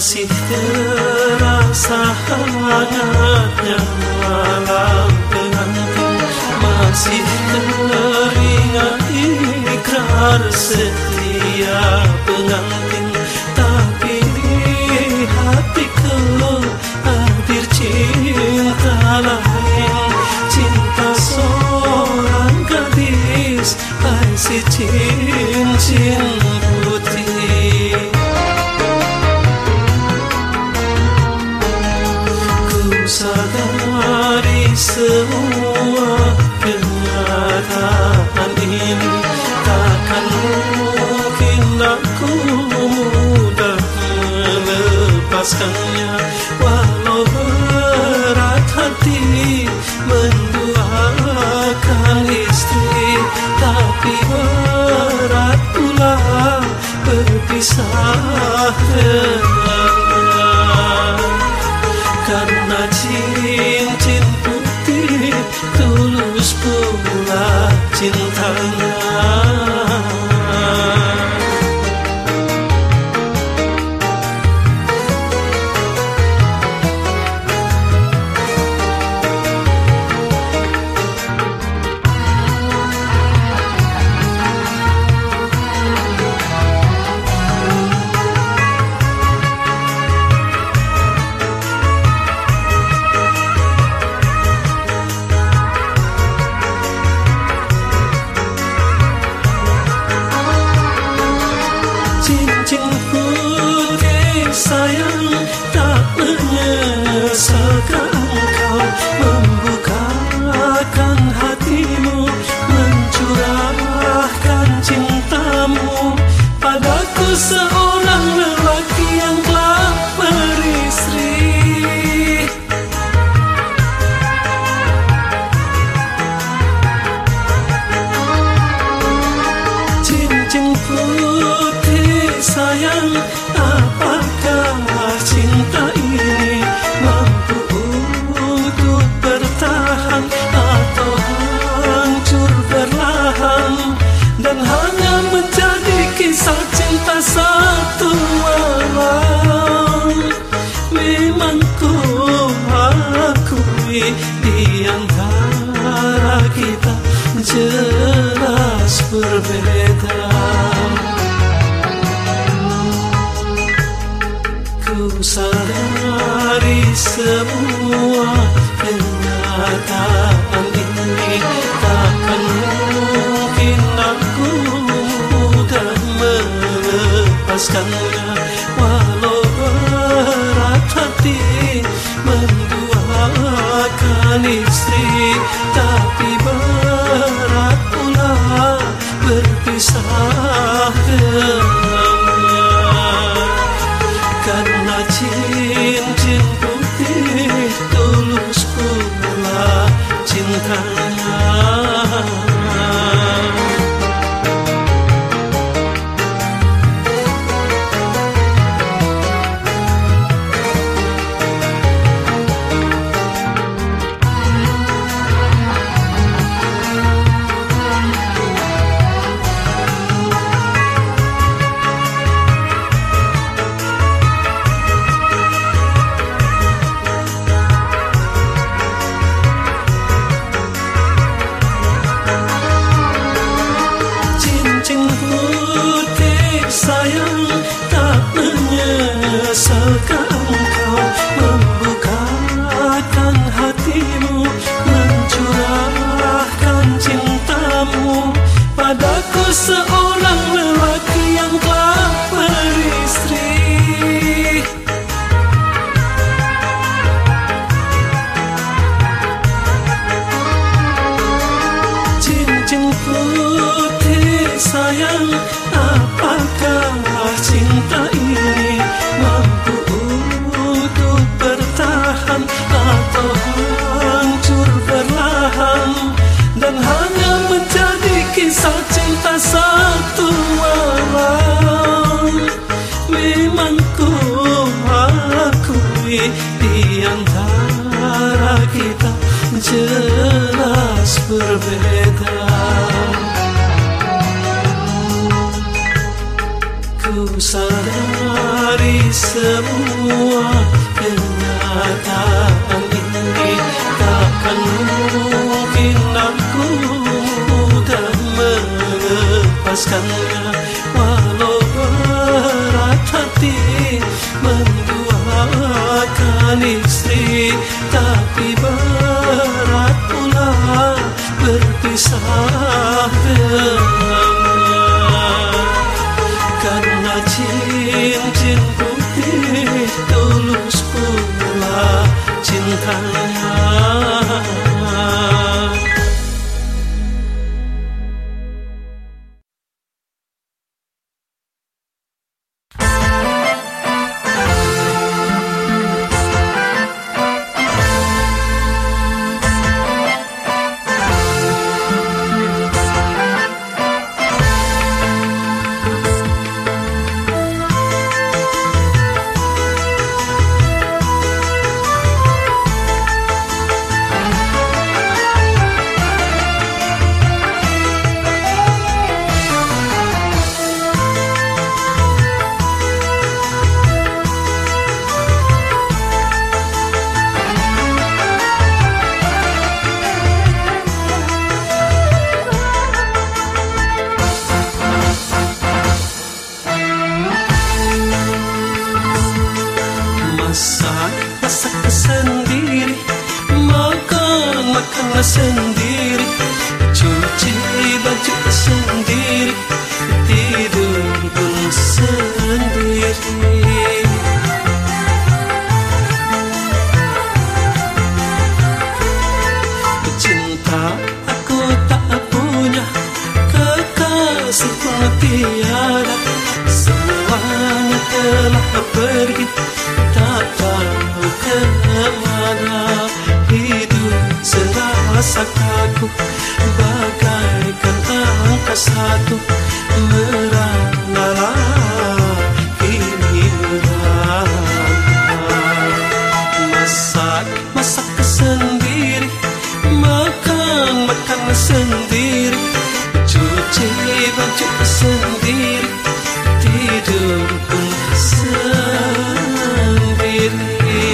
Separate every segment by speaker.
Speaker 1: Masih terasa hangatnya malam pengantin, masih teringat ikrar setia pengantin. Tapi di hatiku hadir cinta lain, cinta seorang gadis, hai si cincin putih. Sadari semua kenyataan ini, takkan mungkin aku mudah melepaskannya. Walau berat hati menduakan istri, tapi berat pula berpisah dengannya. Karena cincin putih tulus pula cintanya. Cincin putih sayang, tak menyesalkan engkau membukakan hatimu, mencurahkan cintamu padaku, seorang lelaki yang telah beristri. Cincin putih sayang, apakah cinta ini mampu untuk bertahan atau hancur perlahan, dan hanya menjadi kisah cinta satu malam? Memang ku akui di antara kita jelas berbeda. Ku sadari semua kenyataan ini, takkan mungkin aku mudah melepaskannya. Walau berat hati menduakan istri, tapi berat pula berpisah dengannya. Karena cincin putih tulus pula cintanya. Cincin putih sayang, tak menyesalkan engkau membukakan hatimu, mencurahkan cintamu padaku, seorang lelaki yang telah beristri. Cincin putih sayang, apakah cinta ini mampu untuk bertahan atau hancur perlahan, dan hanya menjadi kisah cinta satu malam? Memang ku akui di antara kita jelas berbeda. Ku sadari semua kenyataan ini takkan mungkin aku mudah melepaskannya. Walau berat hati menduakan istri, tapi berat pula berpisah dengannya. Karena cincin putih tulus pula cintanya. Masak sendiri, makan sendiri, cuci baju sendiri, tidur pun sendiri. Cinta aku tak punya, kekasih pun tiada, semuanya telah pergi, tak tahu kemana. Hidup serasa kaku, bagaikan angka satu, merana kini merana. Masak sendiri, makan sendiri, cuci baju sendiri, tidur pun sendiri.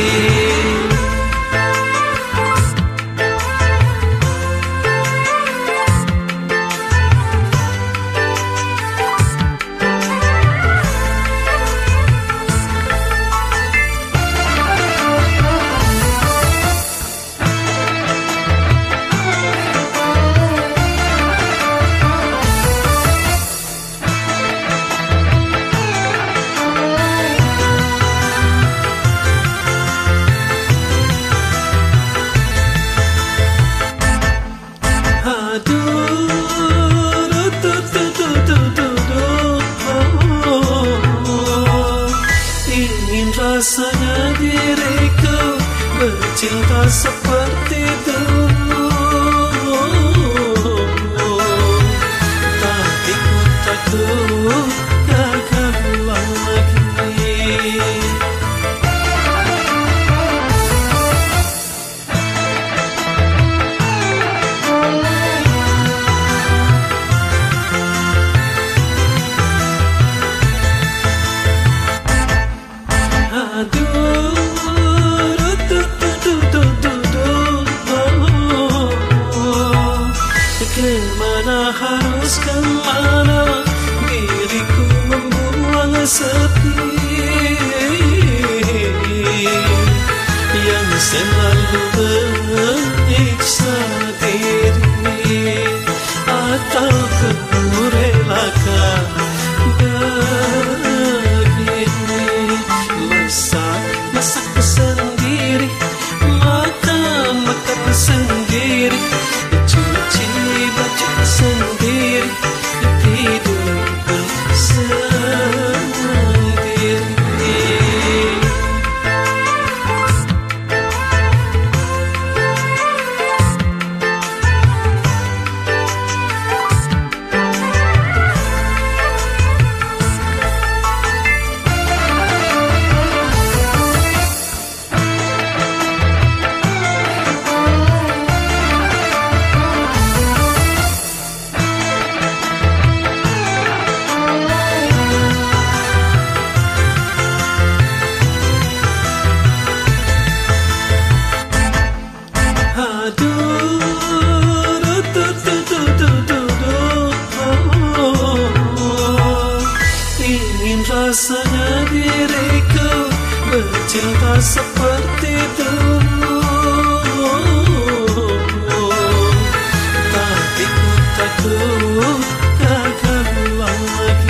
Speaker 1: Rasanya diriku bercinta seperti dulu, tapi ku takut gagal lagi. Kemana harus kemana, diriku membuang sepi yang selalu menyiksa diri. Atau ku relakan begini, masak sendiri, makan sendiri, cuci baju sendiri, tidur pun sendiri. seperti dulu, tapi ku takut gagal lagi.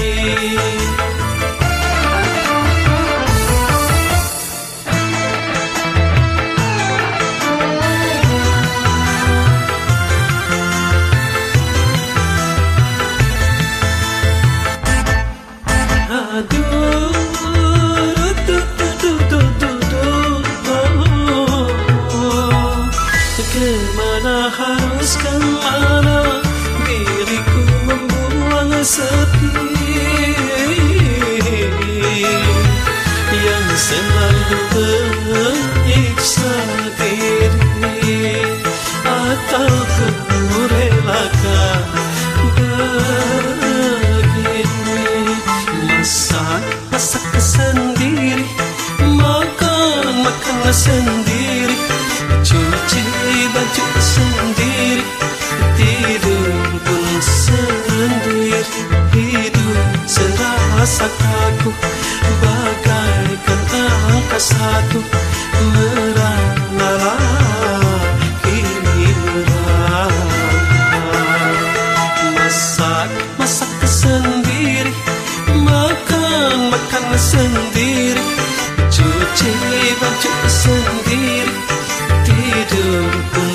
Speaker 1: Kemana harus kemana diriku membuang sepi yang selalu menyiksa diri, atau ku relakan begini, masak sendiri, makan sendiri, cuci baju sendiri, tidur pun sendiri. Hidup serasa kaku bagaikan angkasa satu, merana kini merana. Masak sendiri, makan sendiri, cuci baju sendiri, tidur pun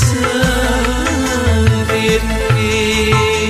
Speaker 1: sendiri.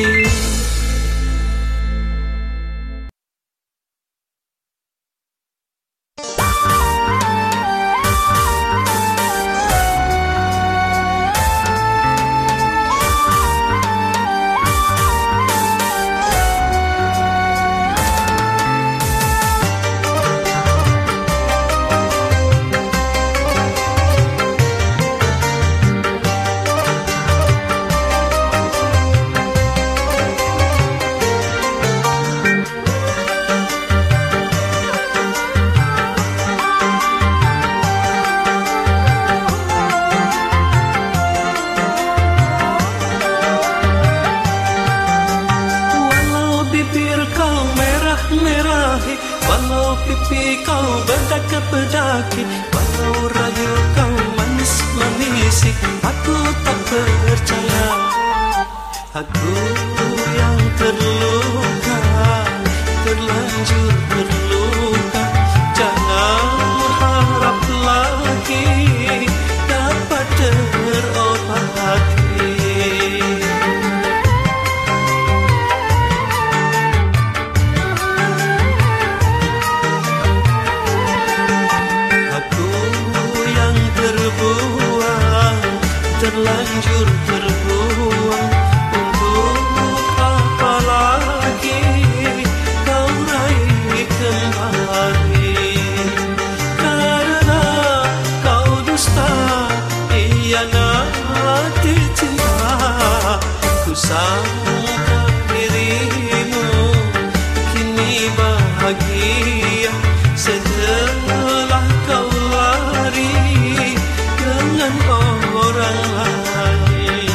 Speaker 1: Walau pipi kau bedaki, walau rayu kau manis-manisi, aku tak percaya. Aku yang terluka, terlanjur terluka, jangan harap lagi dapat terobati. Terlanjur terbuang, untuk apa lagi kau raih kembali? Karena kau dusta, hianati cinta. Ku sangka dirimu kini bahagia setelah kau lari dengan orang lain.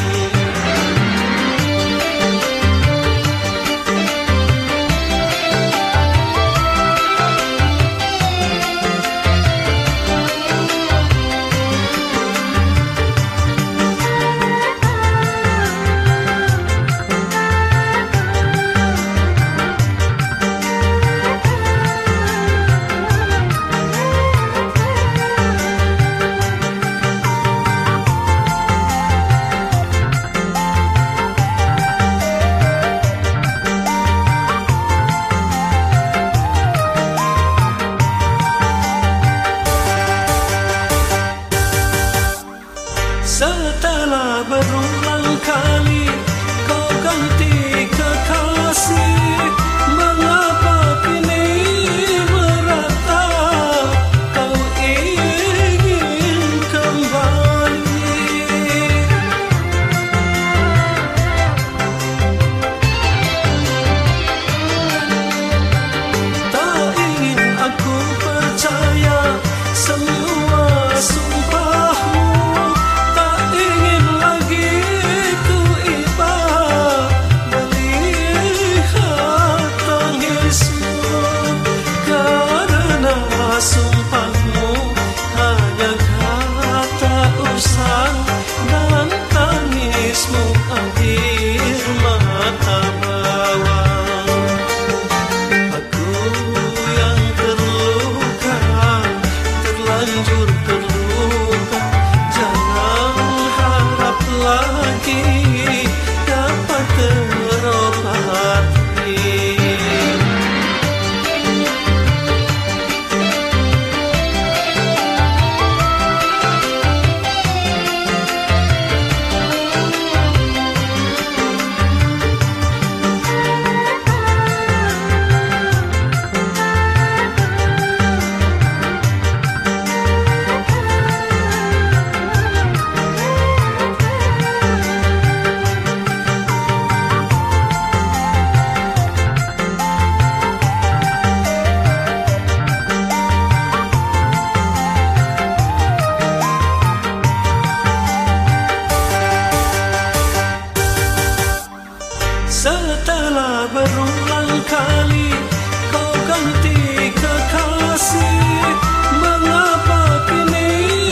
Speaker 1: Setelah berulang kali kau ganti kekasih, mengapa kini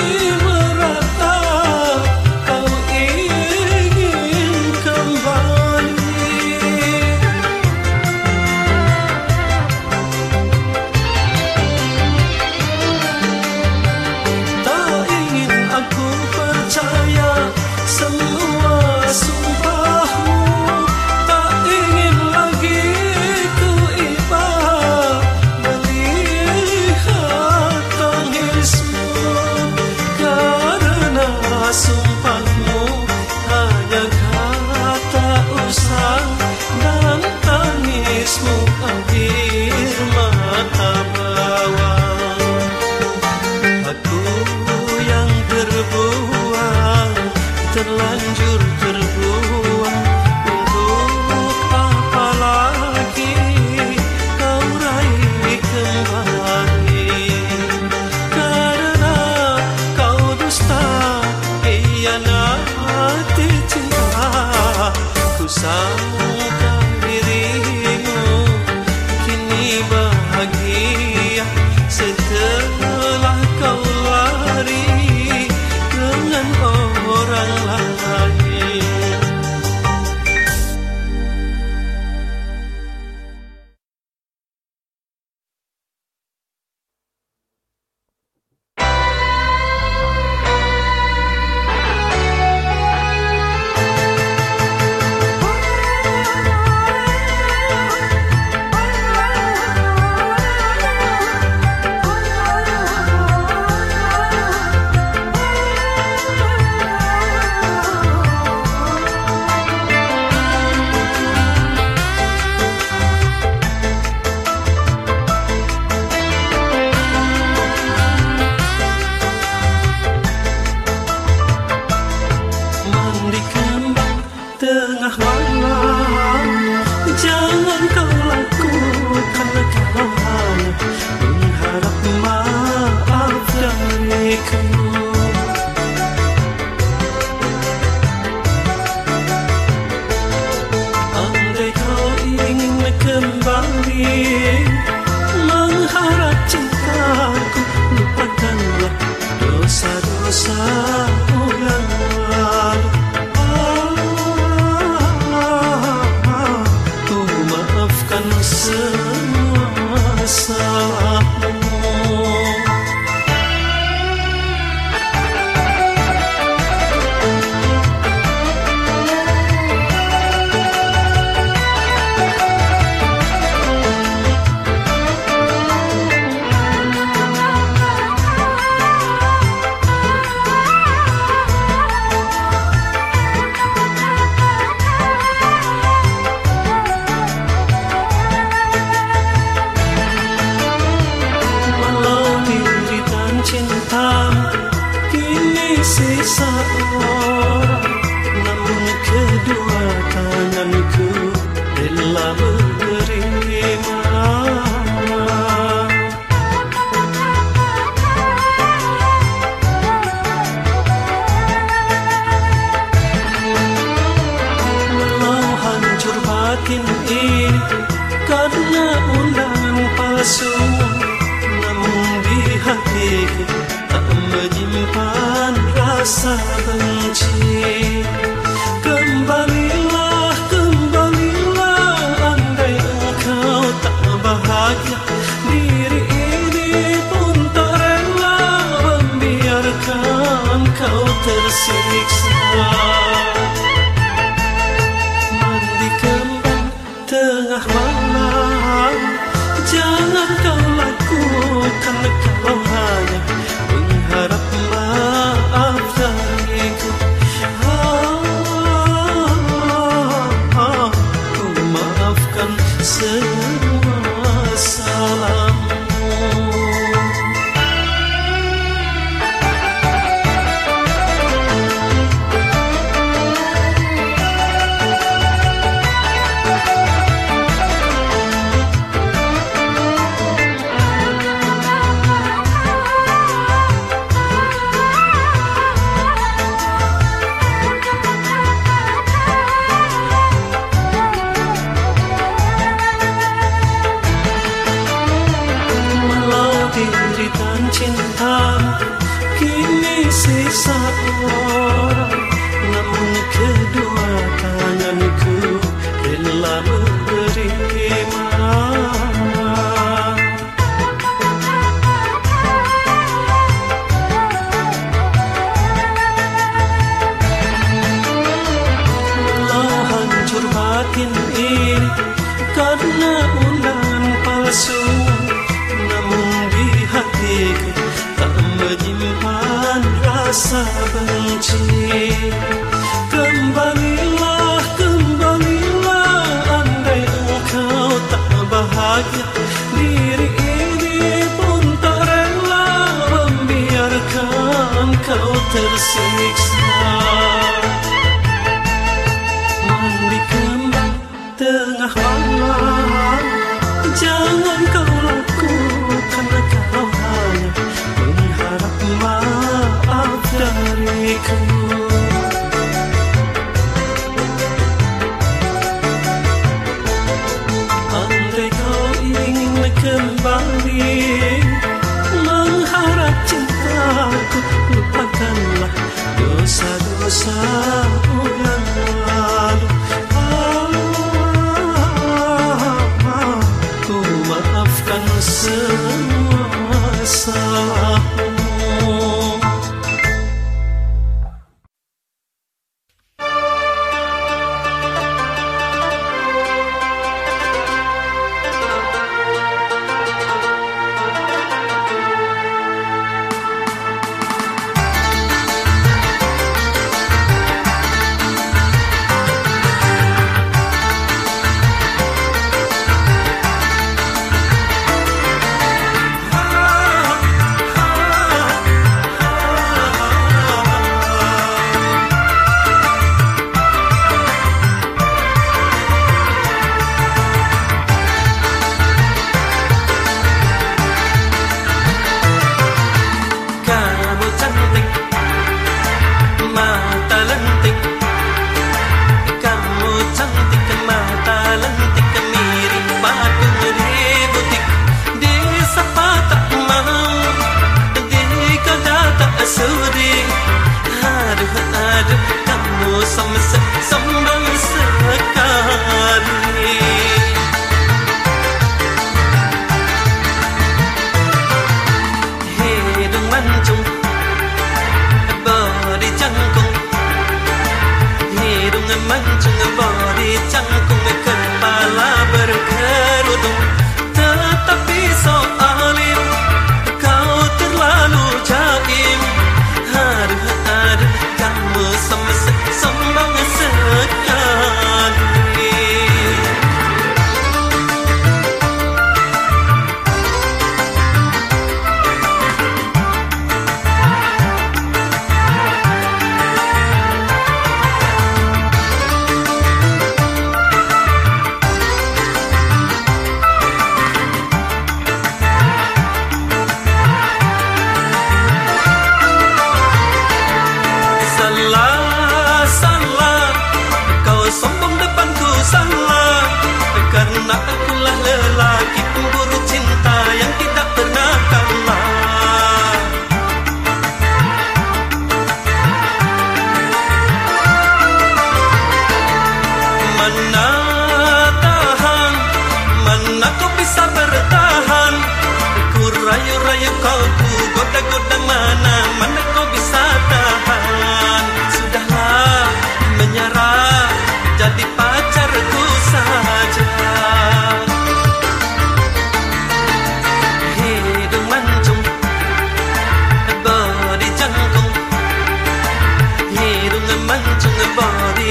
Speaker 1: meratap kau ingin kembali? Tak ingin aku percaya semua sumpahmu. Sumpahmu hanya kata usang dan tangismu air mata bawang. Aku yang terbuang, terlanjur terbuang. Untuk apa lagi kau raih kembali? Karena kau dusta hianati cinta, ku sangka dirimu kini bahagia setelah kau lari dengan orang lain. Tengah malam, jangan kau lakukan kalau hanya mengharap maaf dariku. Andai kau ingin kembali mengharap cintaku, lupakanlah dosa-dosamu yang lalu. Semua salahmu. Kini sisa orang, namun kedua tanganku rela menerima. Walau hancur batin ini karena undangan palsu, namun di hatiku menyimpan rasa benci. Kembalilah, kembalilah, andai engkau tak bahagia. Diri ini pun tak rela membiarkan kau tersiksa. Mandi kembang tengah malam, jangan kau lakukan kalau hanya harap maaf dariku. tengah malam. Jangan kau lakukan kalau hanya mengharap maaf dariku. Andai kau ingin kembali mengharap cintaku, lupakanlah dosa-dosamu yang lalu. Ku maafkan semua salahmu.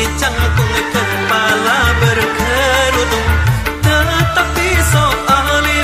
Speaker 2: Kepala berkerudung, tetapi soal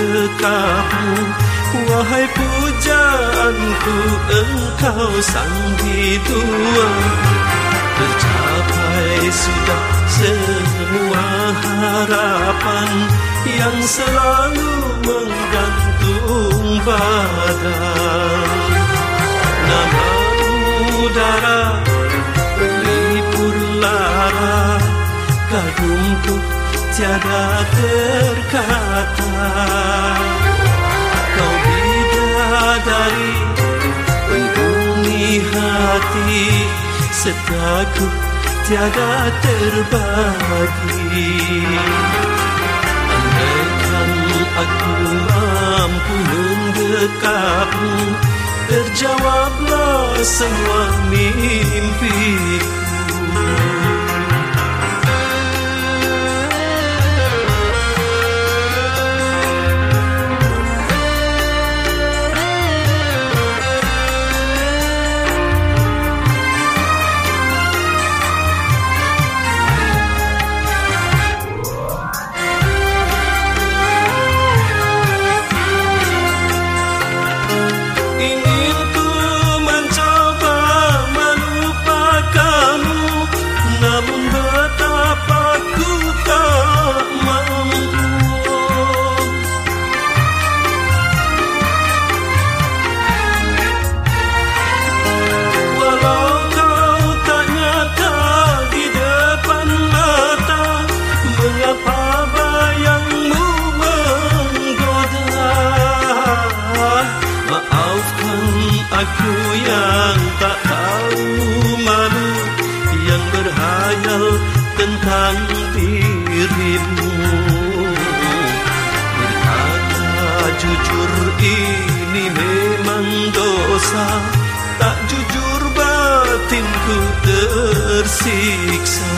Speaker 1: mendekapmu. Wahai pujaanku, engkau sang biduan. Tercapai sudah semua harapan yang selalu menggantung badan. Namamu darah pelipur lara, kagumku tiada terkata. Kau bidadari penghuni hati, setiaku tiada terbagi. Andaikan aku mampu mendekapmu, terjawablah semua mimpiku. Aku yang tak tahu malu, yang berhayal tentang dirimu. Berkata jujur ini memang dosa, tak jujur batinku tersiksa.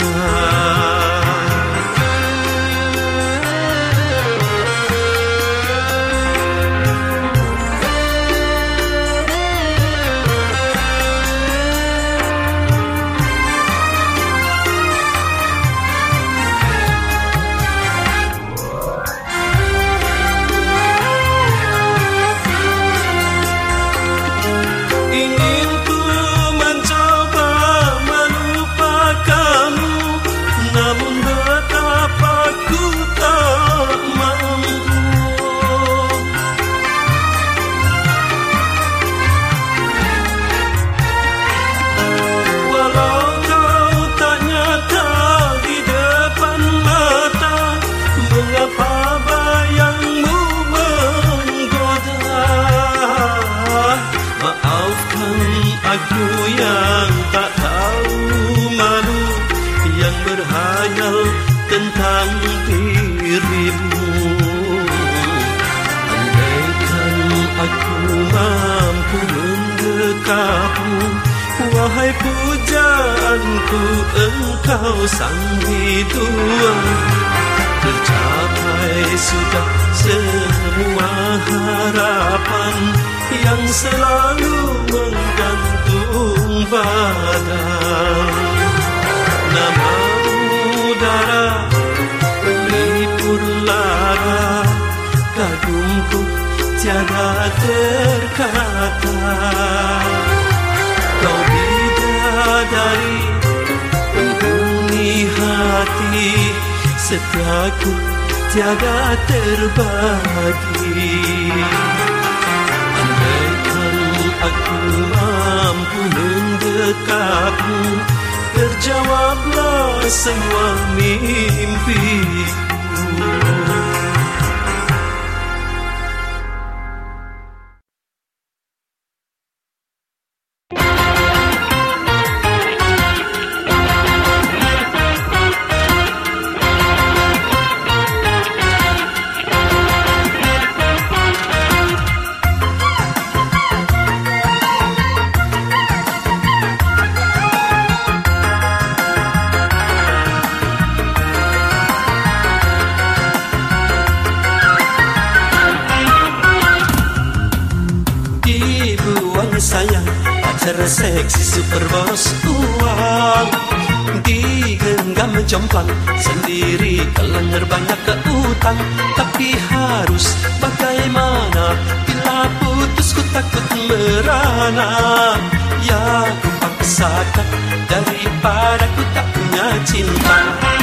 Speaker 1: Aku yang tak tahu malu, yang berhayal tentang dirimu. Andaikan aku mampu mendekapmu, wahai pujaanku, engkau sang biduan. Tercapai sudah semua harapan yang selalu menggantung badan. Namamu darah pelipur lara, kagumku tiada terkata. Kau bidadari penghuni hati, setiaku tiada terbagi. Aku mampu mendekapmu, terjawablah semua mimpiku. Sayang, pacar seksi super bos uang, digenggam digenggam jomplang, sendiri kelengar banyak ke utang. Tapi harus bagaimana, bila putus ku takut merana. Ya ku paksakan, daripada ku tak punya cinta.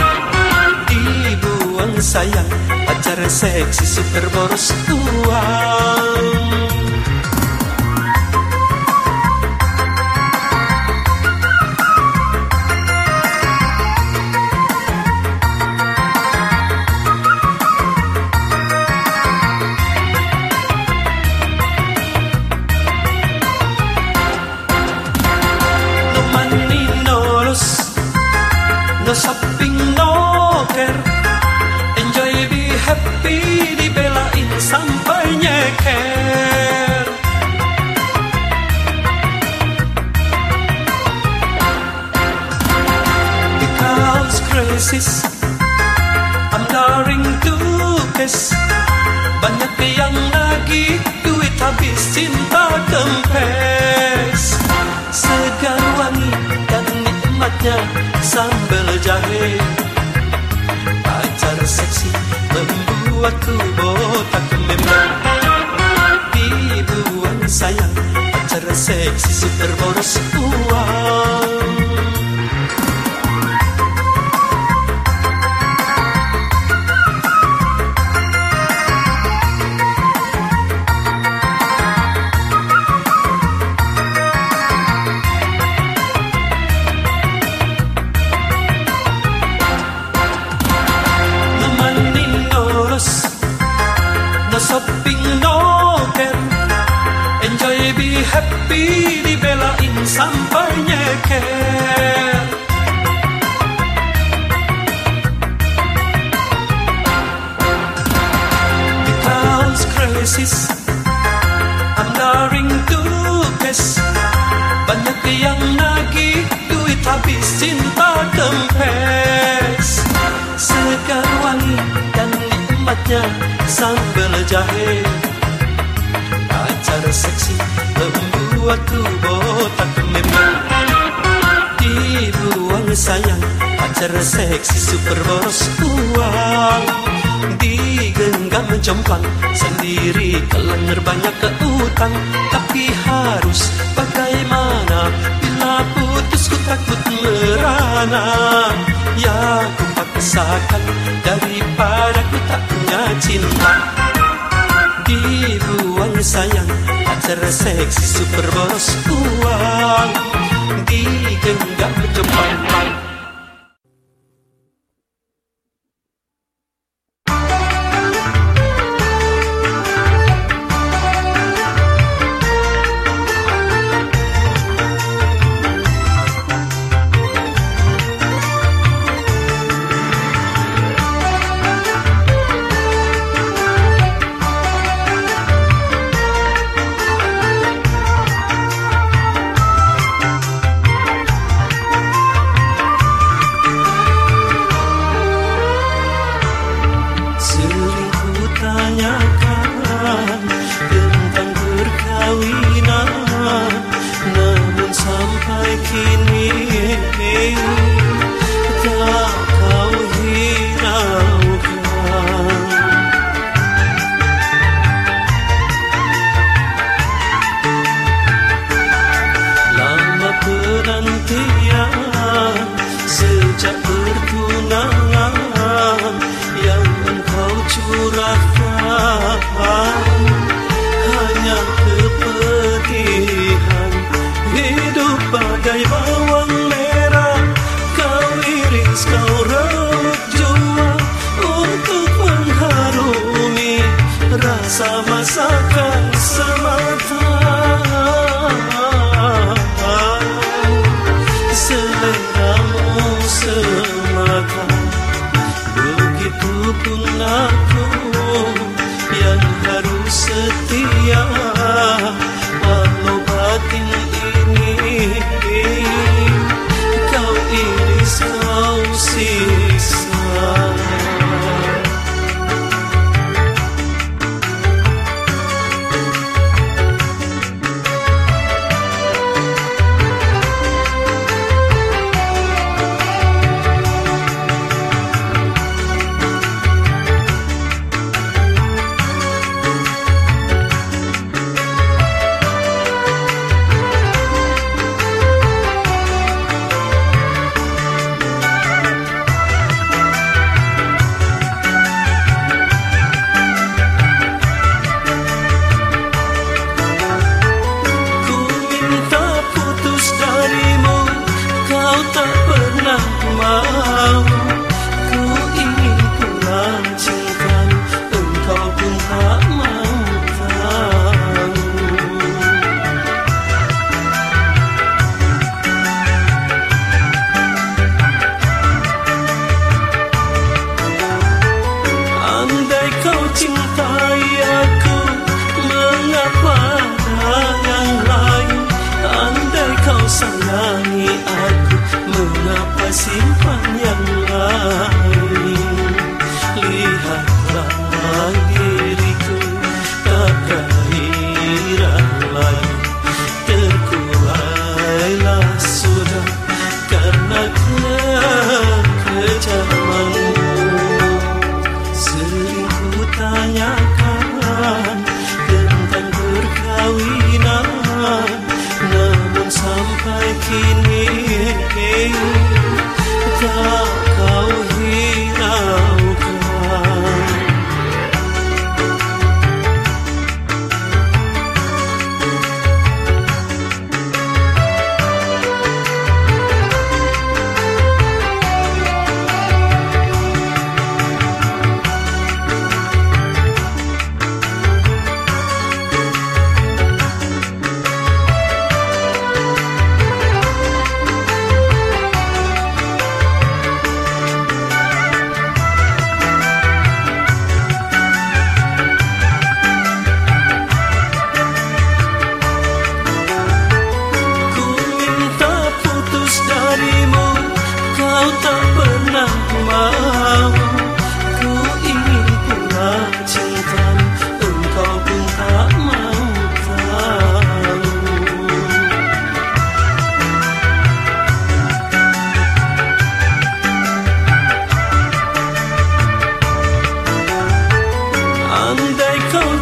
Speaker 1: Dibuang sayang, pacar seksi super boros uang. No shopping, no care. Enjoy, be happy, dibelain sampai nyeker. Because crisis, I'm daring to kiss. Banyak yang lagi duit habis, cinta kempes. Segar wangi dan nikmatnya sambal jahe. Pacar seksi membuatku botak memang. Dibuang sayang, pacar seksi super boros uang. No shopping, no care. Enjoy, be happy, dibelain sampai nyeker. Because crisis, I'm daring to kiss. Banyak yang nagih, duit habis, cinta kempes. Segar wangi dan nikmatnya sambal jahe. Pacar seksi membuatku botak memang. Dibuang sayang, pacar seksi super boros uang. Digenggam jomplang, sendiri kelengar banyak ke utang. Tapi harus bagaimana, bila putus ku takut merana. Ya ku paksakan, daripada ku tak punya cinta. Dibuang sayang, pacar seksi super boros uang. Digenggam jomplang.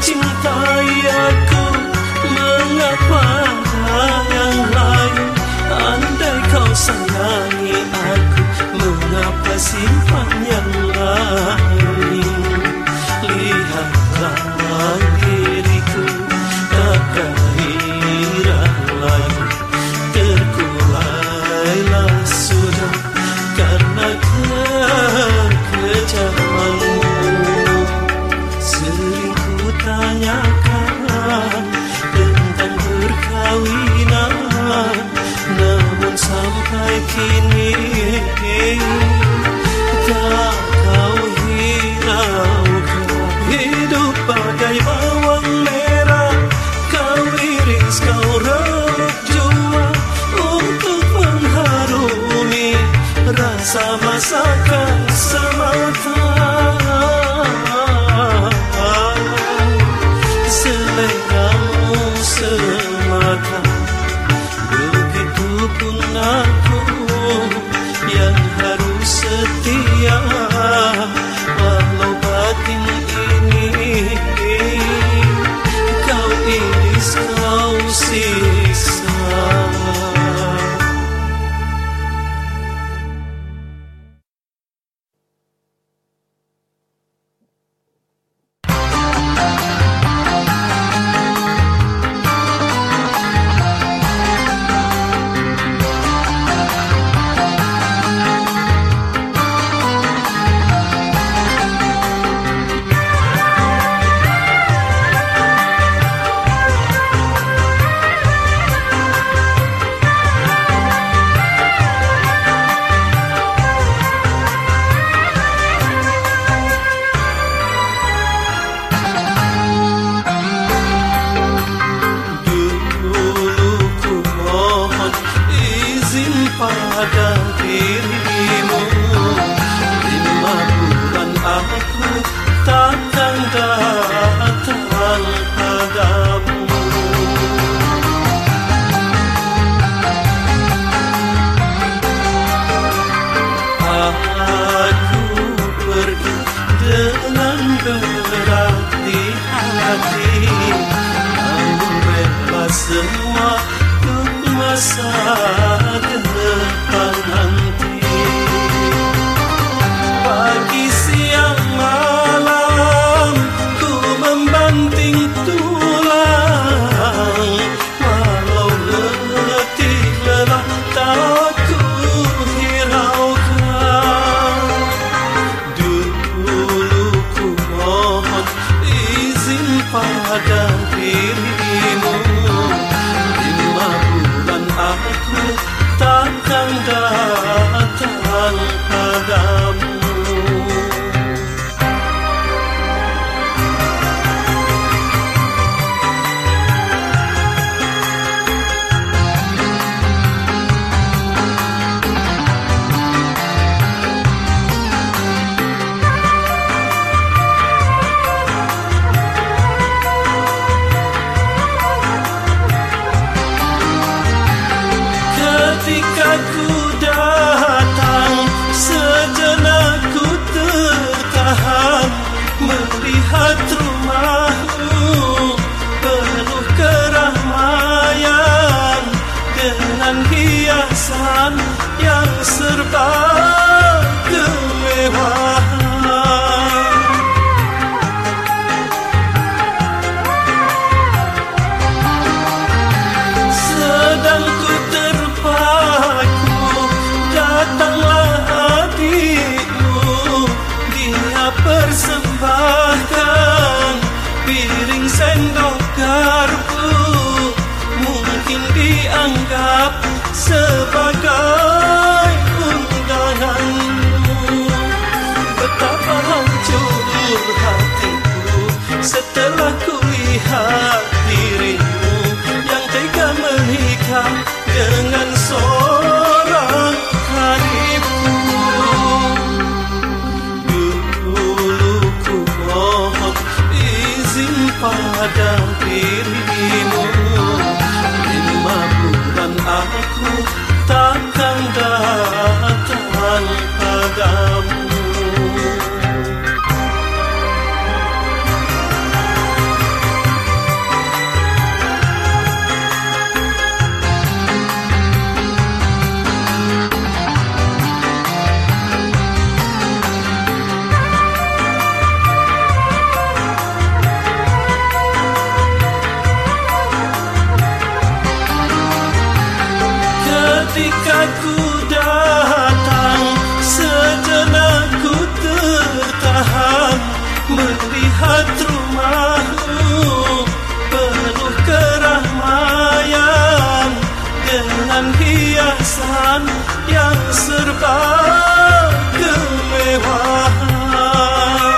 Speaker 1: mencintai aku, mengapa yang lain? Andai kau sayangi aku, mengapa simpan yang lain? Lihatlah diriku, tak gairah lagi, terkulailah sudah karena kekejamanmu. Sering ku tanyakan tentang perkawinan, namun sampai kini tak kau hiraukan. Hidup bagai bawang merah, kau iris, kau rebus jua untuk mengharumi rasa masakan semata. Seleramu semata, begitupun aku yang harus setia, walau batin ini kau iris, kau siksa. Semua untuk masa depan nanti. Pagi, siang, malam ku membanting tulang, walau letih lelah tak ku hiraukan. Dulu ku mohon izin pada dirimu, aku takkan datang padamu. Ketika ku datang, sejenak ku tertahan melihat rumahmu penuh keramaian dengan hiasan yang serba kemewahan. Sedang ku datanglah adikmu, dia persembahkan piring sendok garpu, mungkin dianggap sebagai undanganmu. Betapa hancur hatiku setelah kulihat dirimu yang tega menikah dengan seorang karibku. Dulu ku mohon izin pada dirimu, 5 bulan aku takkan datang padamu. aku datang, sejenak ku tertahan melihat rumahmu penuh keramaian dengan hiasan yang serba kemewahan.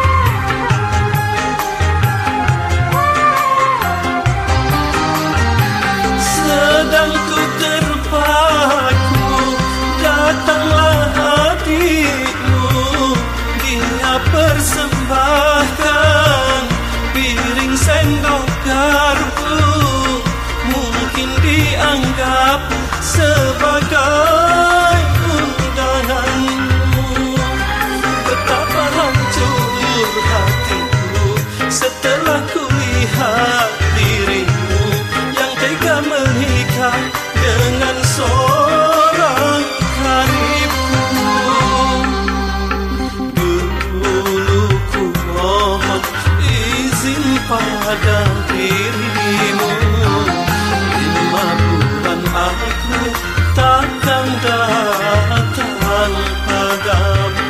Speaker 1: Sedang ku terpaku, datanglah adikmu. Dia persembahkan piring sendok garpu, mungkin dianggap sebagai undanganmu. Betapa hancur hatiku setelah kulihat dirimu yang tega menikah dengan seorang karibku. Dulu ku mohon izin pada dirimu, 5 bulan aku takkan datang padamu.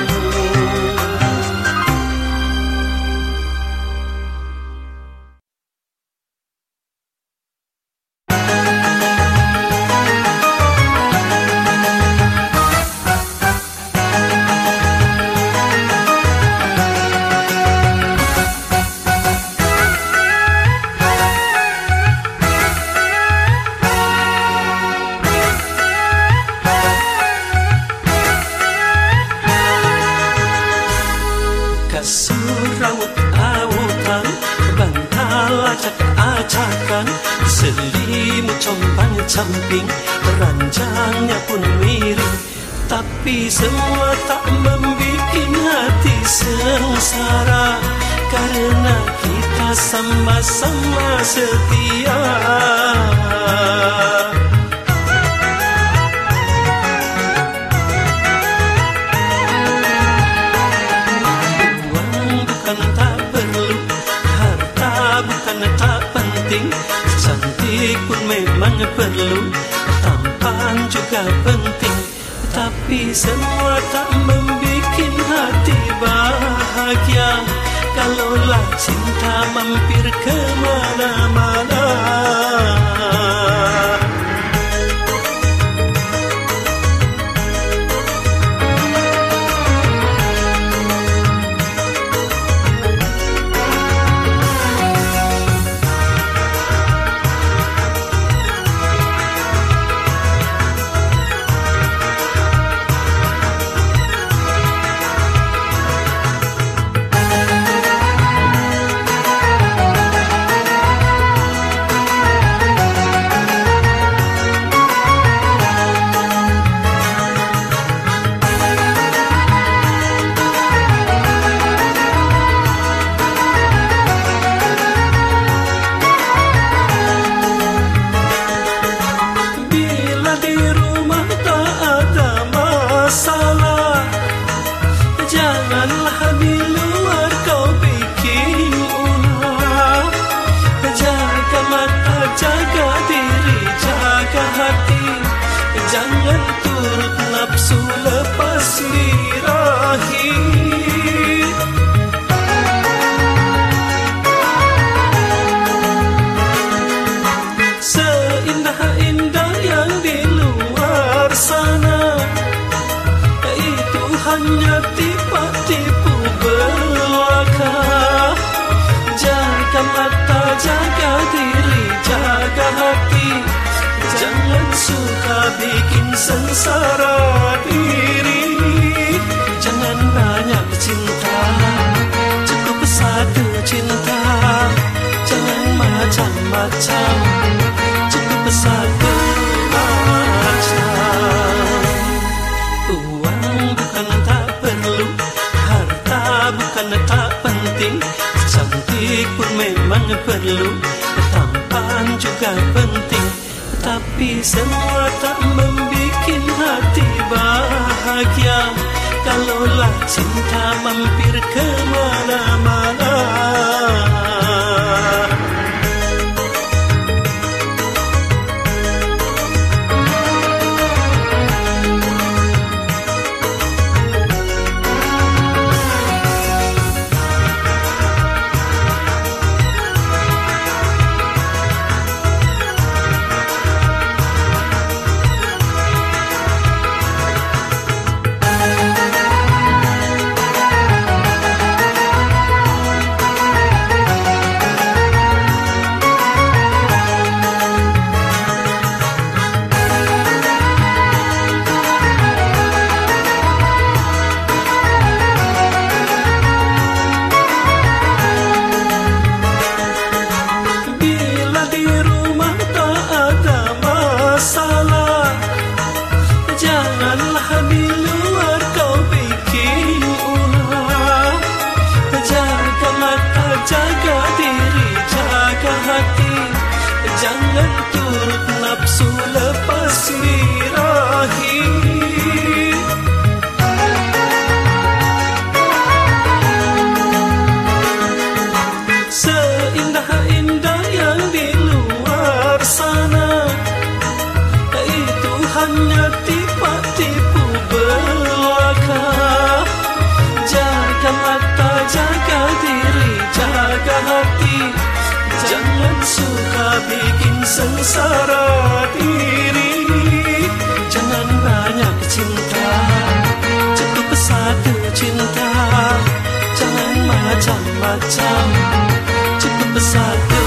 Speaker 1: Surawut-awutan, bantal acak-acakan, selimut compang-camping, ranjangnya pun miring. Tapi semua tak membikin hati sengsara, karena kita sama-sama setia. Tak perlu, harta bukan tak penting, cantik pun memang perlu, tampan juga penting. Tapi semua tak membikin hati bahagia, kalaulah cinta mampir ke mana-mana. Jaga diri, jaga hati, jangan turut nafsu lepas birahi. Seindah-indah yang di luar sana, itu hanya tipu-tipu belaka. Jaga mata, jaga diri, jaga hati, jangan suka bikin sengsara diri. Jangan banyak cinta, cukup satu cinta. Jangan macam-macam, cukup satu macam. Uang bukan tak perlu, harta bukan tak penting, cantik pun memang perlu, tampan juga penting. Tapi semua tak membikin hati bahagia, kalaulah cinta mampir ke mana-mana. Jangan turut nafsu lepas birahi. Seindah-indah yang di luar sana, itu hanya tipu belaka. Jaga mata, jaga diri, jaga hati. Jangan suka bikin sengsara diri. Jangan banyak cinta, cukup satu cinta. Jangan macam-macam, cukup satu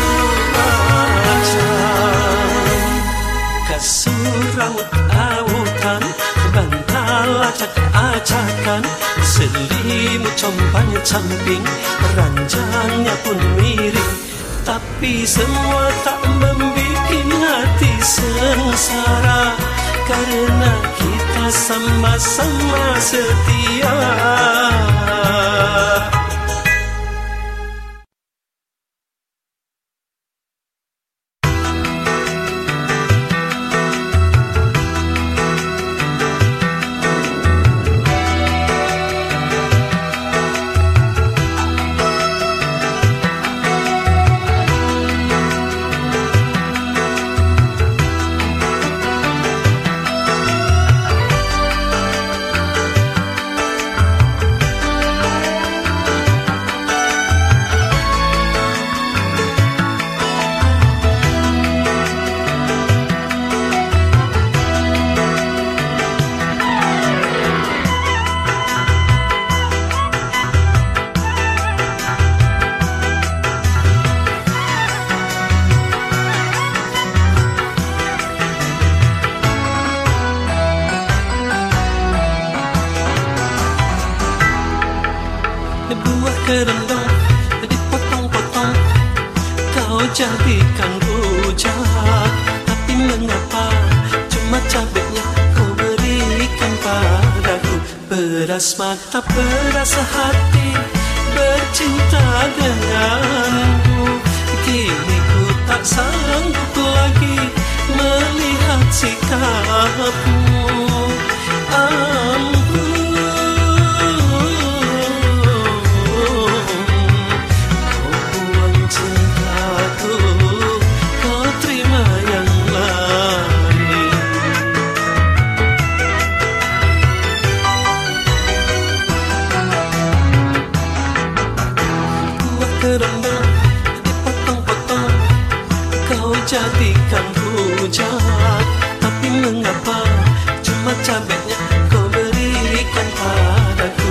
Speaker 1: macam. Kasur rambut autan, bantal acak-acakan, selimut compang camping, ranjangnya pun miring. Tapi semua tak membikin hati sengsara, karena kita sama-sama setia. Buah kerendam dipotong-potong, kau jadikan rujak. Tapi mengapa cuma cabenya kau berikan padaku? Peras mata, peras hati, bercinta denganmu. Kini ku tak sanggup lagi melihat sikapmu. Kerendam dipotong-potong, kau jadikan rujak. Tapi mengapa cuma cabenya kau berikan padaku?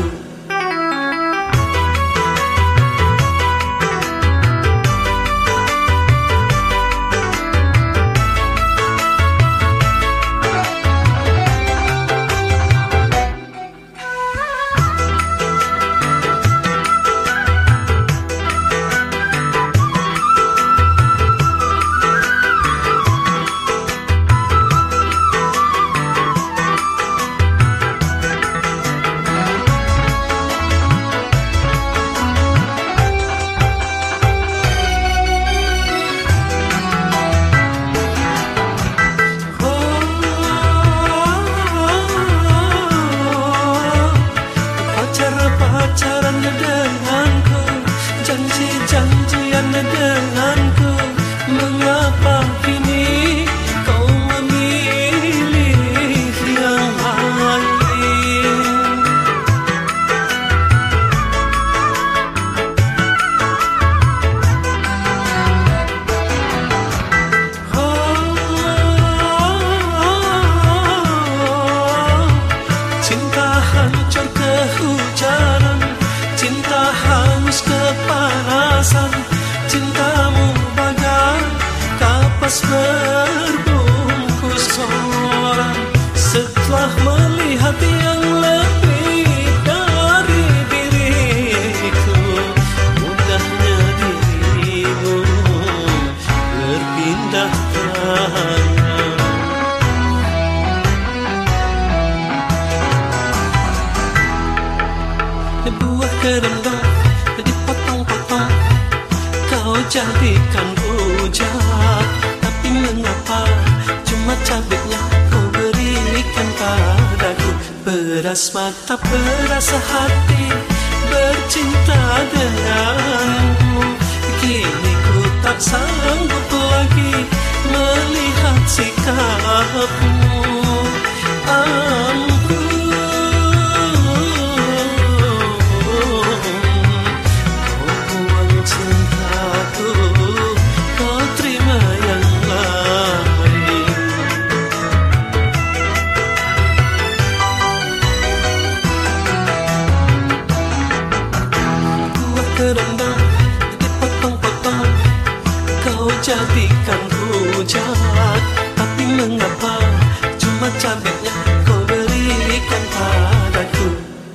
Speaker 1: Pacaran denganku, janji-janjian denganku. Mengapa kini kau memilih yang lain? Cinta hancur kehujanan, cinta hangus kepanasan. Cintamu bagai kapas berbungkus orang. Setelah melihat yang lebih dari diriku, mudahnya dirimu berpindah tangan. Buah kerendam dipotong-potong, kau jadikan rujak. Tapi mengapa cuma cabenya kau berikan padaku? Peras mata, peras hati, bercinta denganmu. Kini ku tak sanggup lagi melihat sikapmu. Ampun, kau buang cintaku, kau terima yang lain. Buah kerendam dipotong-potong, kau jadikan rujak. Tapi mengapa cuma cabenya kau berikan padaku?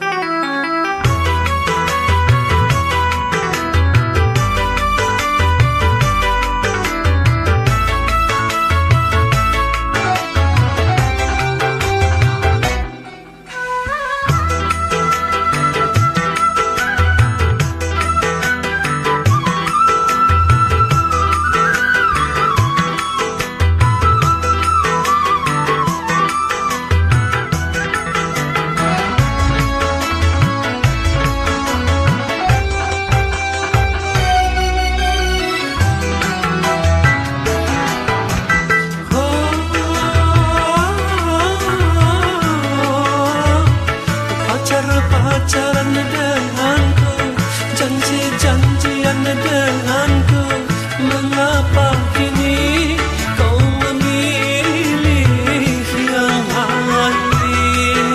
Speaker 1: Pacaran denganku, janji-janjian denganku. Mengapa kini kau memilih yang lain?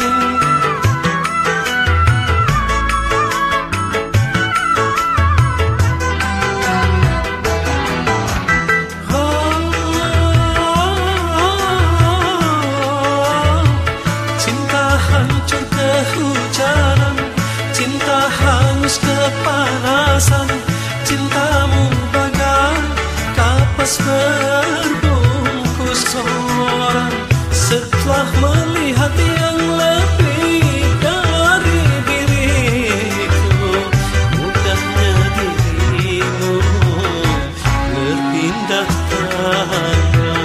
Speaker 1: Cinta hancur kehujanan, cinta hangus kepanasan, cintamu bagai kapas berbungkus orang. Setelah melihat yang lebih dari diriku, mudahnya dirimu berpindah tangan.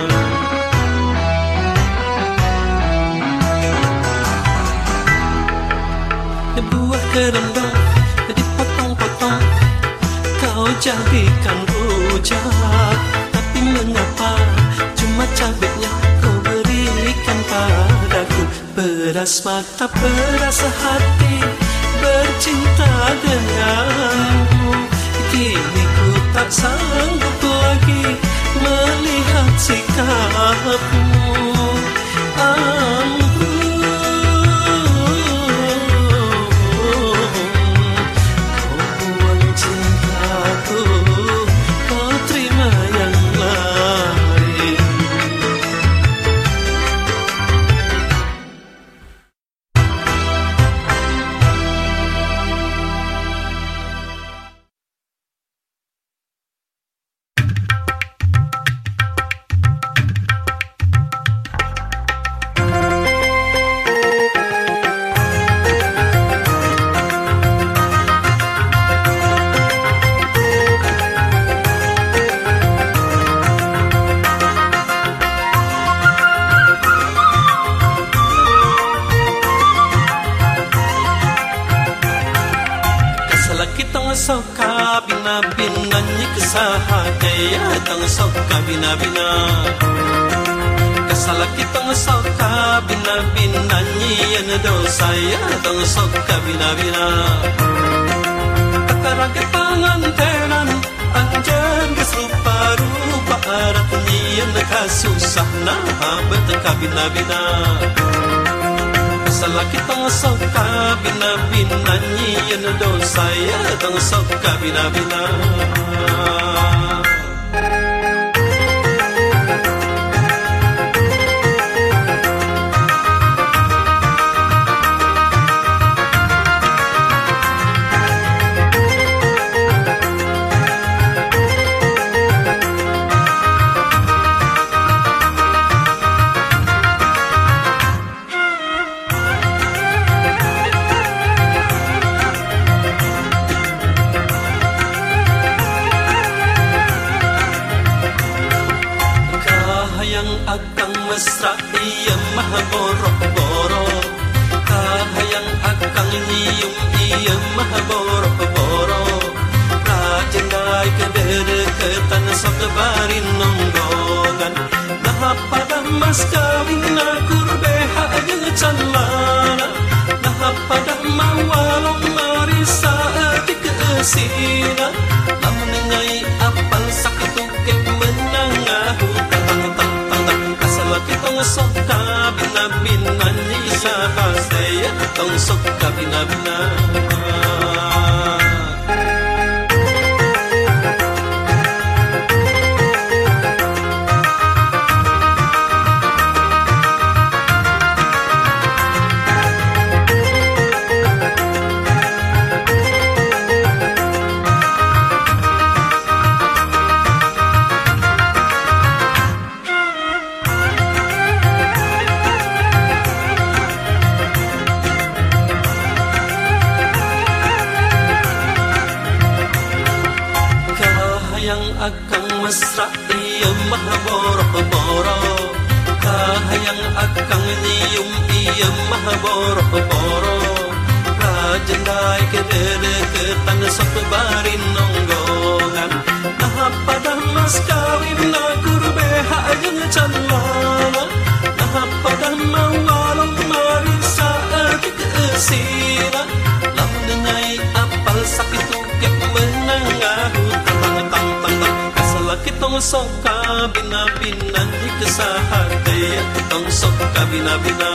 Speaker 1: Buah kerendam dipotong-potong, kau jadikan rujak. Tapi mengapa cuma cabenya kau berikan padaku? Peras mata, peras hati, bercinta denganmu. Kini ku tak sanggup lagi melihat sikapmu. Soka bina-bina nyi kesahajaya tang soka bina-bina. Kasala kitang soka bina-bina nyi yan dosaya tang soka bina-bina. Takarage pangantenan anjan kesupa-rupa arat nyi yan kasusah na beteka bina-bina. Kasala kitang soka bina-bina nyi yan dosaya tang soka bina-bina. akang mesra iya mah borok-borok, kahayang akang nyium iya mah borok-borok. Raja dai kedekatan sok barin nonggongan, nah pada mas kawin kurbe hajeng calana, nah pada mawalong marisa adik esina, namun ngai apal sakit kek menangahu tang asal kitong sok kabina-bina nyisa hasaya tong sok kabina-bina. Akang mesra iya mah borok-borok, kahayang akang nyium iya mah borok-borok. Rajan dai kedekatan sok barin nonggongan, nah pada mas kawin kurbe hajeng calana, nah pada mawalong marisa adik esina, lamun ngai apal sakit kek menangahu kitong sok kabina-bina di kesahadaya kitong sok kabina-bina,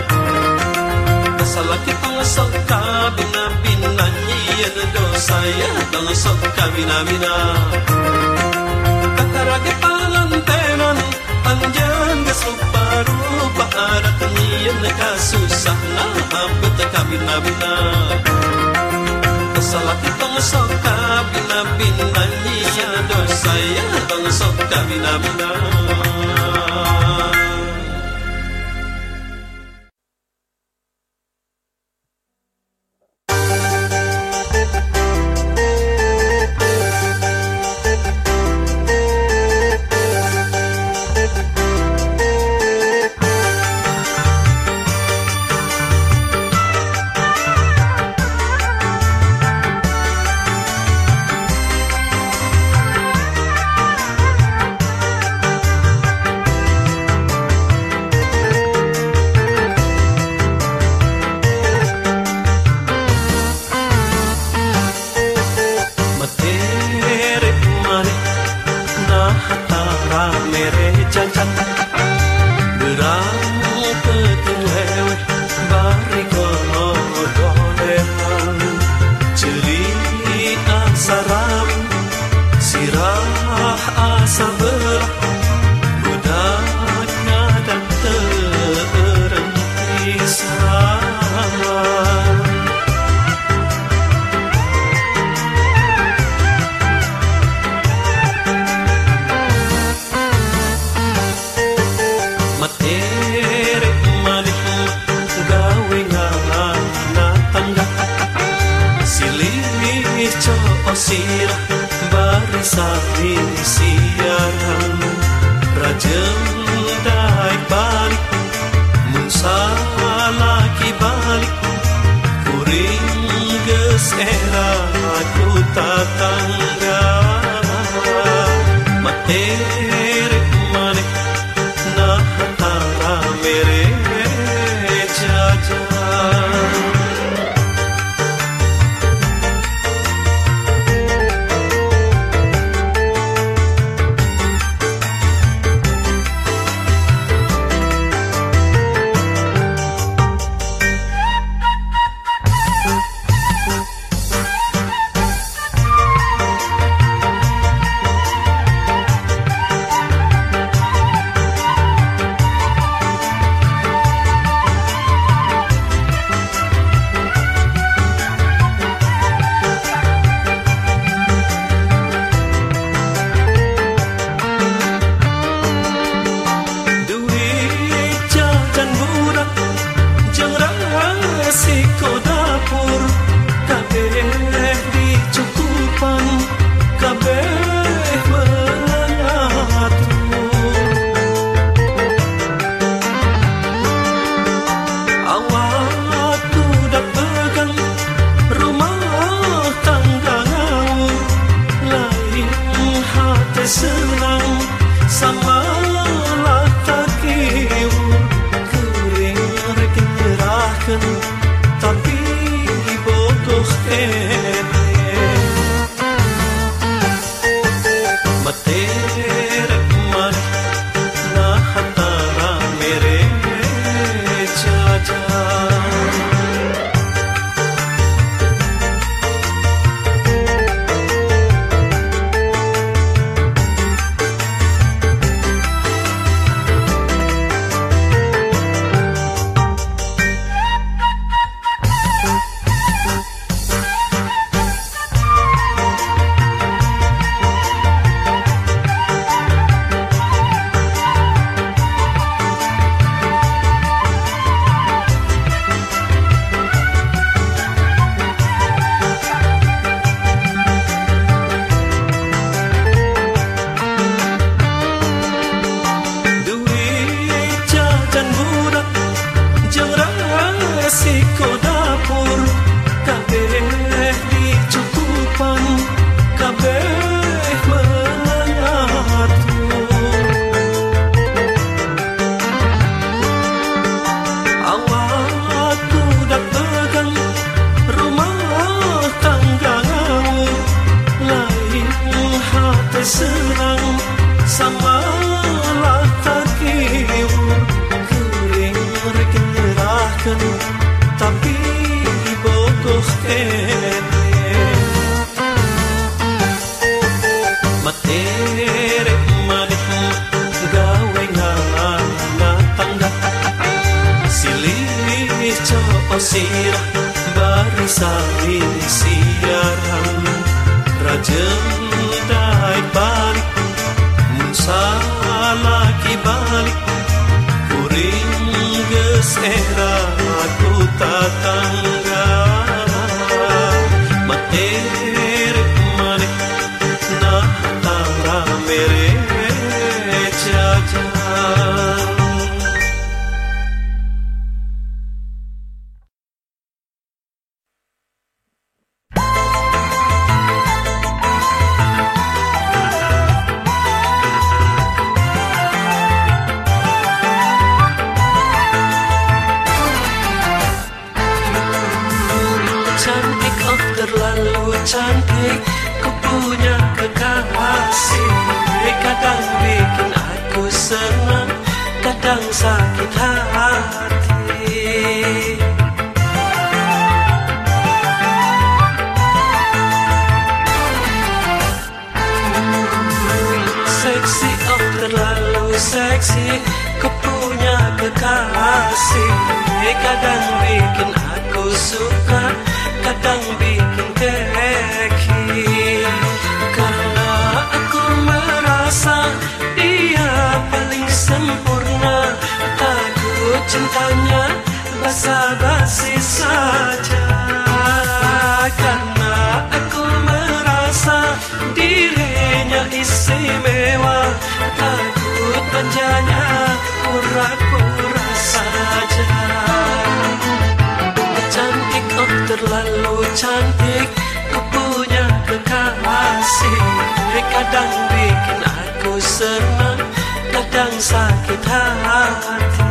Speaker 1: salah kitong sok kabina-bina nyian dosa ya tong sok kabina-bina. Kakarage pangantenan panjang gesupa-rupa adat nyian kasusah nah bet kabina-bina, salah kitong sok kabina-bina nyian dosa ya tong sok kabina-bina. Sirah barisari siaran rajeng dai balik mun salaki balik kuring geus era ku tatangga matere maneh nah tara mere jajan. sami siaran Rajem dai balik mun salaki balik kuring geus era aku tatangga matere maneh nah tara mere jajan. Cantik, ku punya kekasih. Kadang bikin aku senang, kadang sakit hati. Seksi, oh terlalu seksi, ku punya kekasih. Kadang bikin aku suka, kadang bikin keki. Karena aku merasa dia paling sempurna, takut cintanya basa-basi saja. Karena aku merasa dirinya istimewa, takut manjanya pura-pura saja. Cantik, oh terlalu cantik, ku punya kekasih. Kadang bikin aku senang, kadang sakit hati.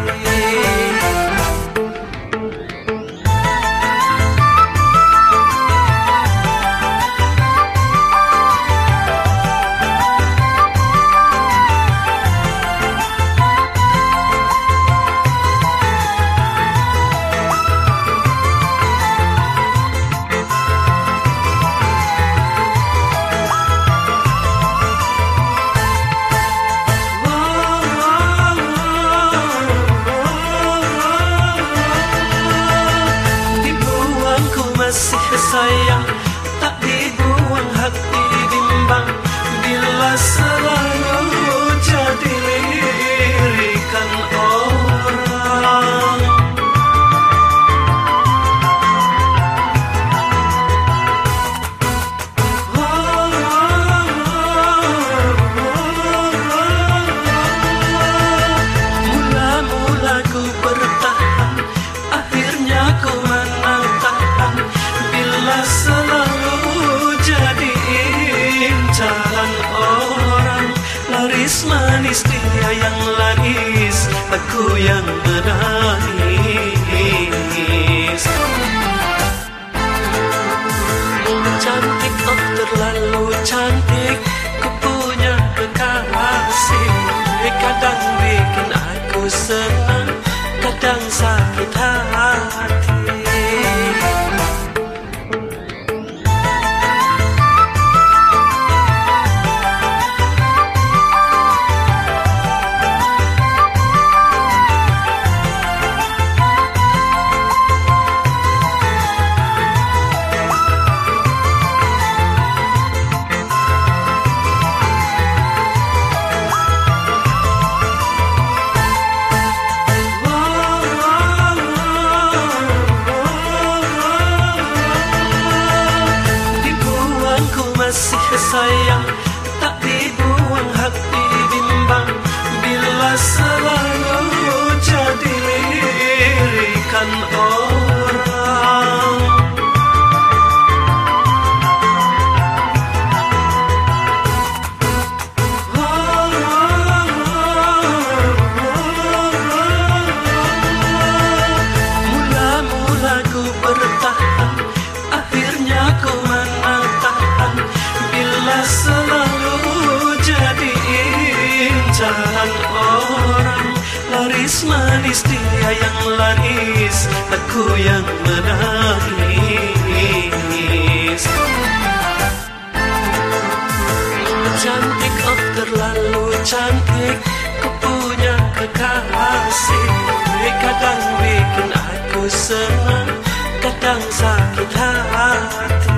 Speaker 1: Sayang tak dibuang, hati bimbang bila selalu jadi lirikan orang. Mula-mula ku bertahan, akhirnya ku menang tahan. Selalu jadi incaran orang, laris manis dia yang laris, aku yang menangis. Cantik, oh terlalu cantik, ku punya kekasih. Kadang bikin aku senang, kadang sakit hati. Sayang tak dibuang, hati bimbang bila selalu jadi lirikan orang. Mula-mula ku bertahan, akhirnya ku menang tahan. Selalu jadi incaran orang, laris manis dia yang laris, aku yang menangis. Cantik, oh terlalu cantik, ku punya kekasih. Kadang bikin aku senang, kadang sakit hati.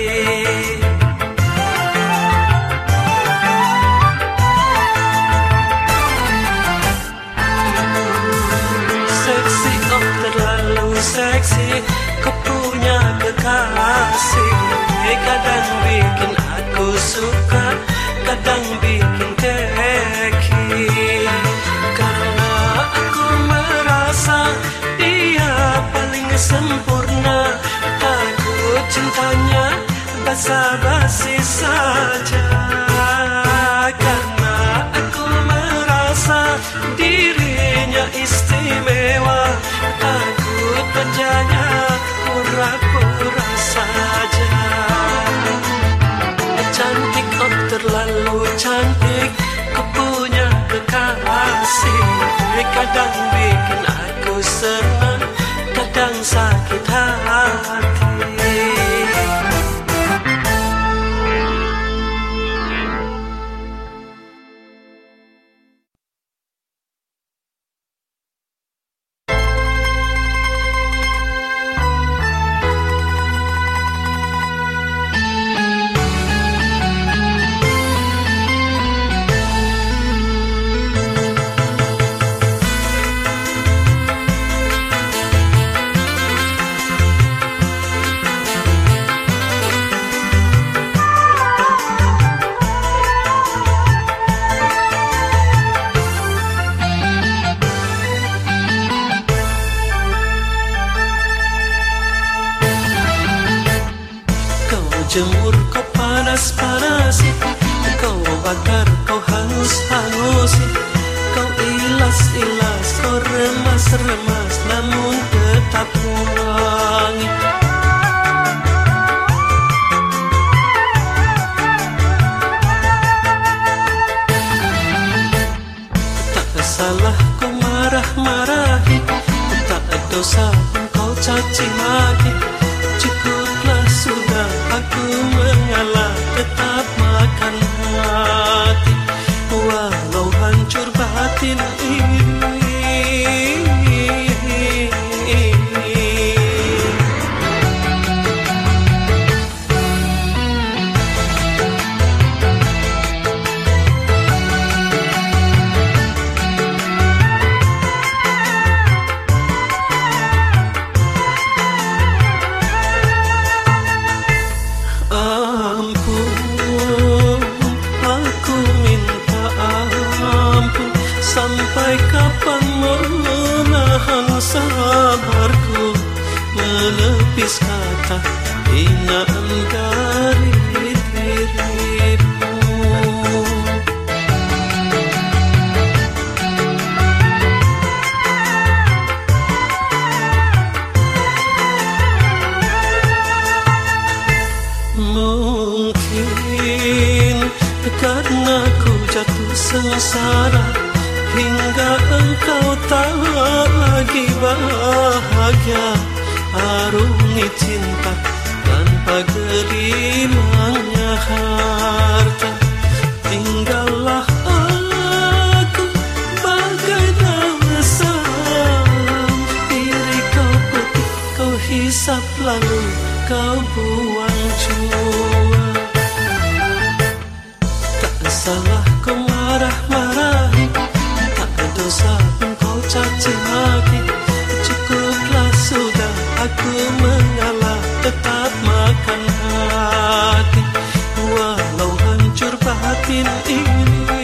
Speaker 1: Seksi, oh terlalu seksi, kau punya kekasih. Kadang bikin aku suka, kadang bikin keki. Karena aku merasa dia paling sempurna. Takut cintanya basa-basi saja. Karena aku merasa dirinya istimewa. Takut manjanya pura-pura saja. Cantik, oh terlalu cantik, kau punya kekasih. Kadang bikin aku senang, kadang sakit hati. Jemur kau panas-panasi, kau bakar, kau hangus-hangusi, kau ilas-ilas, kau remas-remas, namun tetap wangi. Tak salah kau marah-marahi, tak dosa pun kau caci maki. Cukuplah sudah aku mengalah, tetap makan hati. Walau hancur batin ini. Sampai kapan menahan sabarku, menepis kata hinaan dari dirimu. Mungkin karena ku jatuh sengsara, hingga engkau tak lagi bahagia. Arungi cinta tanpa gelimangnya harta. Tinggallah aku bagai daun salam. Diri kau petik, kau hisap lalu kau buang jua. Tak salah kau marah-marahi, dosa pun kau caci maki. Cukuplah sudah aku mengalah, tetap makan hati. Walau hancur batin ini.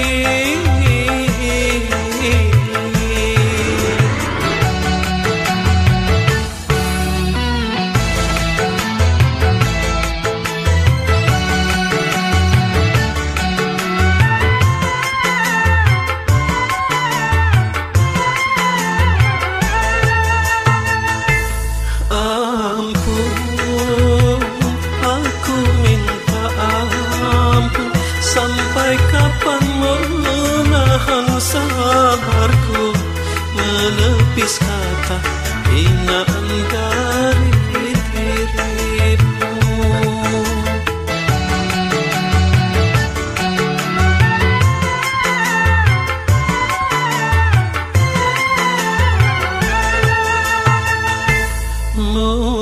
Speaker 1: Sampai kapan menahan sabarku, menepis kata hinaan dari dirimu. Mungkin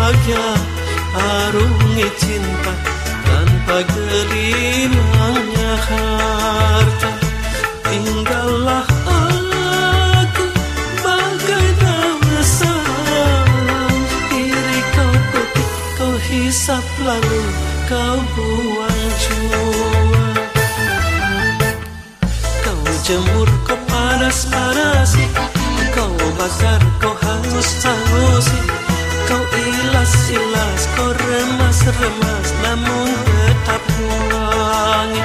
Speaker 1: bahagia arungi cinta tanpa gelimangnya harta. Tinggallah aku bagai daun salam, diri kau petik, kau hisap lalu kau buang jua. Kau jemur, kau panas-panasi, kau bakar, kau hangus-hangusi, kau ilas-ilas, kau remas-remas, namun tetap wangi.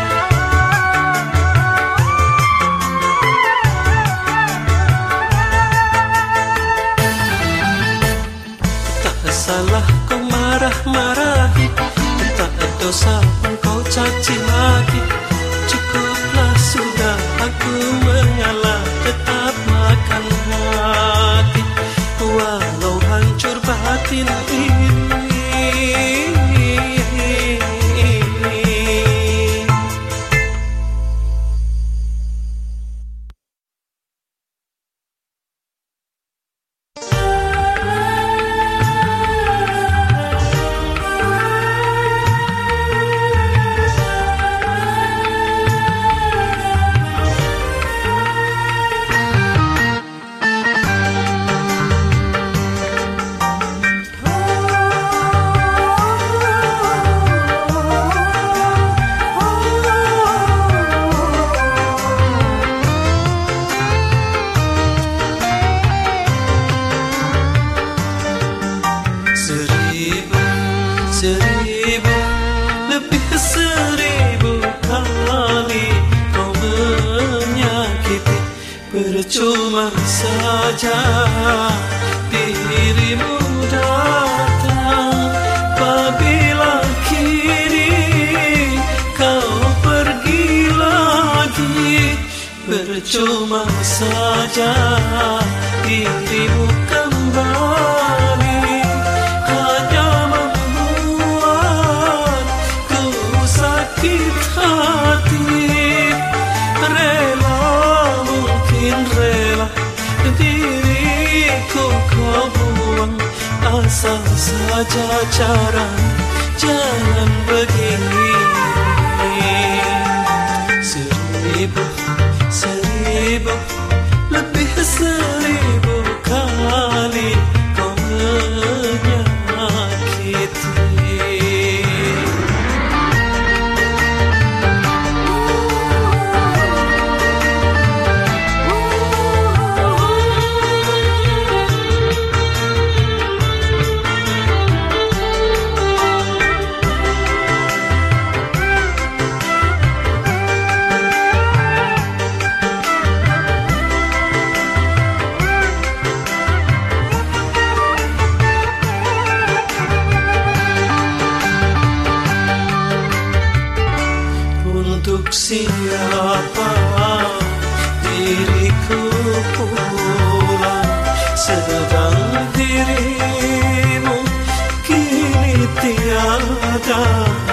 Speaker 1: Tak salah kau marah-marahi, tak dosa pun kau caci maki. Cukuplah sudah aku mengalah, tetap makan hati walau hancur batin ini. Percuma saja dirimu datang, apabila kini kau pergi lagi. Percuma saja dirimu kembali, hanya membuatku sakit hati. Rela diriku kau buang, asal saja cara jangan begini. Seribu, lebih seribu kali kau menyakiti. Untuk siapa diriku pulang, sedang dirimu kini tiada.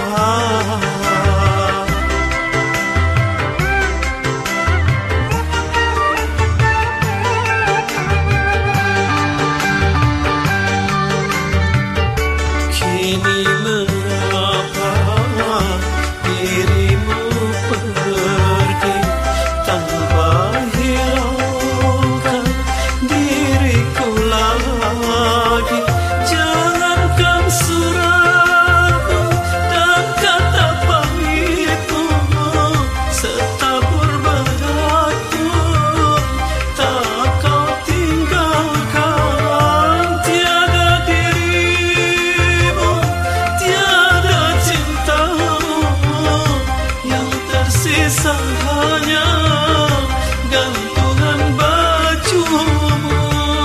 Speaker 1: Kini mengapa dirimu pergi tanpa hiraukan diriku lagi. Jangankan suratmu dan kata pamitmu, setabur berat pun tak kau tinggalkan. Tiada dirimu, tiada cintamu, yang tersisa hanya gantungan bajumu.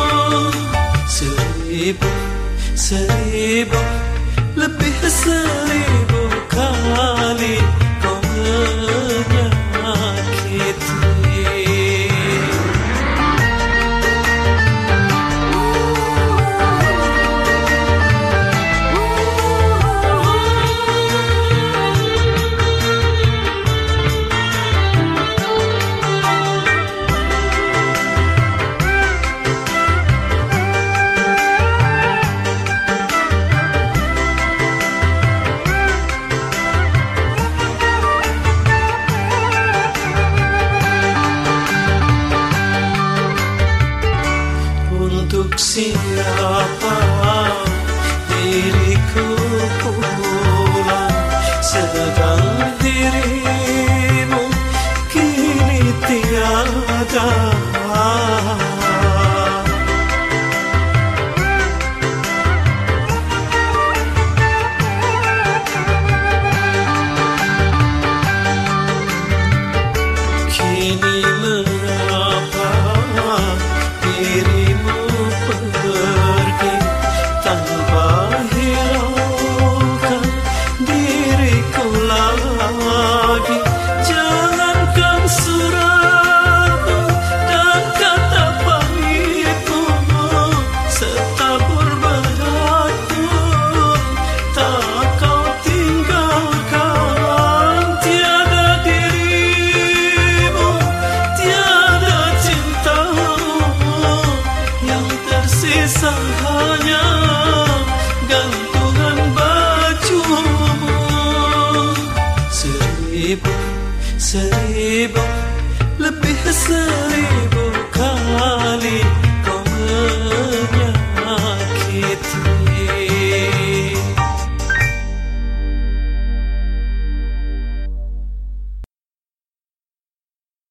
Speaker 1: Seribu, lebih seribu kali kau menyakiti. seribu, seribu, lebih seribu kali.